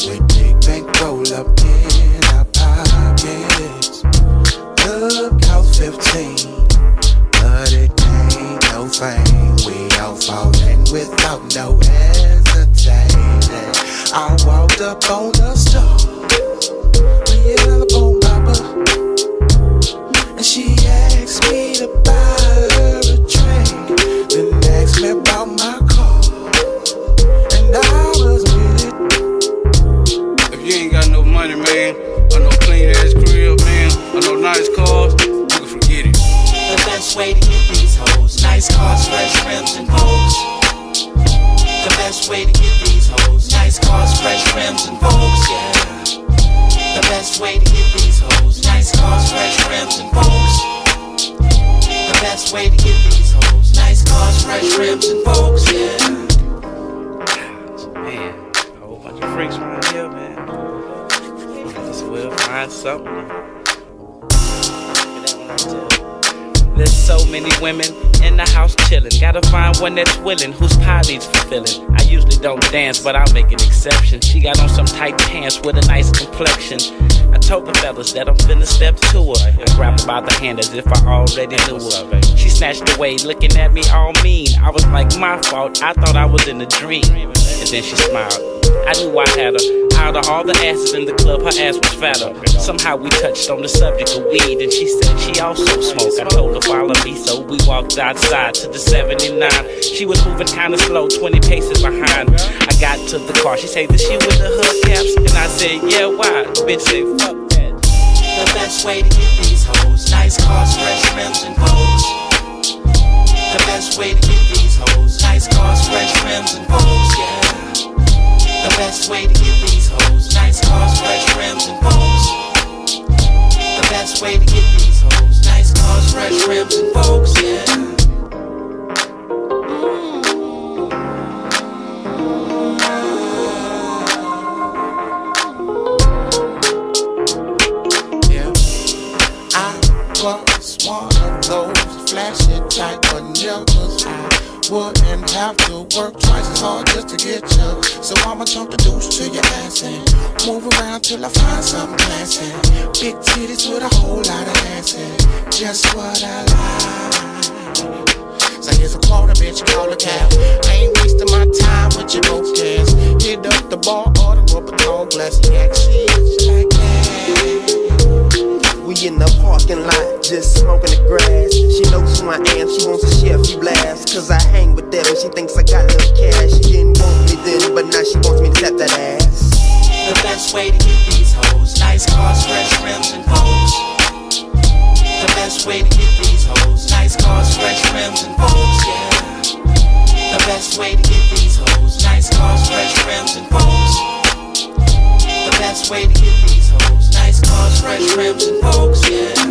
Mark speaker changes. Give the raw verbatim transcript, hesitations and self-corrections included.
Speaker 1: with big bankroll up in our pockets. Club cost fifteen, but it ain't no fame. We all falling without no hesitating. I walked up on the store, we yelled up on Papa, and she asked me to buy her a drink. Then asked me about my car, and I was with it.
Speaker 2: If you ain't got no money, man, or no clean ass crib, man, or no nice cars, you can forget it.
Speaker 3: The best way to get these hoes, nice cars, fresh rims, and Vogues. The best way to get these hoes, nice cars, fresh rims, and Vogues, yeah. The best way to get these hoes, nice cars, fresh rims, and Vogues. The best way to get these hoes, nice cars, fresh rims, and Vogues, yeah.
Speaker 2: Man, a whole bunch of freaks around here, man. Just will find something. There's so many women in the house chillin'. Gotta find one that's willin', whose pie needs fulfillin'. I usually don't dance, but I'll make an exception. She got on some tight pants with a nice complexion. I told the fellas that I'm finna step to her. I grabbed her by the hand as if I already knew her. She snatched away, looking at me all mean. I was like, my fault, I thought I was in a dream. And then she smiled. I knew I had her. Out of all the asses in the club, her ass was fatter. Somehow we touched on the subject of weed, and she said she also smoked. I told her follow me, so we walked outside to the seventy-nine. She was moving kinda slow, twenty paces behind. I got to the car, she said, "Did she with the hubcaps?" And I said, "Yeah, why?" The bitch said, "Fuck that."
Speaker 3: The best way to get these hoes, nice cars, fresh rims, and Vogues. The best way to get these hoes, nice cars, fresh rims, and Vogues, yeah. The best way to get these hoes, nice cars, fresh rims, and Vogues. The best way to get these hoes, nice cars, fresh rims, and Vogues, yeah.
Speaker 1: Yeah, I was one of those flashy type of niggas. I wouldn't have to work twice as hard just to get you. So I'ma talk the deuce to your ass and move around till I find something classy. Big titties with a whole lot of ass and just what I like. So here's a quarter, bitch, call a cab. I ain't wasting my time with your broke ass. Hit up the bar, order up a tall glass. Yeah, she like that.
Speaker 4: We in the parking lot, just smoking the grass. She knows who I am, she wants to share a few blasts. Cause I hang with them, she thinks I got little cash. She didn't want me then, but now she wants me to tap that ass.
Speaker 3: The best way to get these hoes, nice cars, fresh rims, and Vogues. The best way to get these hoes, nice cars, fresh rims, and Vogues, yeah. The best way to get these hoes, nice cars, fresh rims, and Vogues. The best way to get these hoes, nice cars, fresh rims, and Vogues, yeah.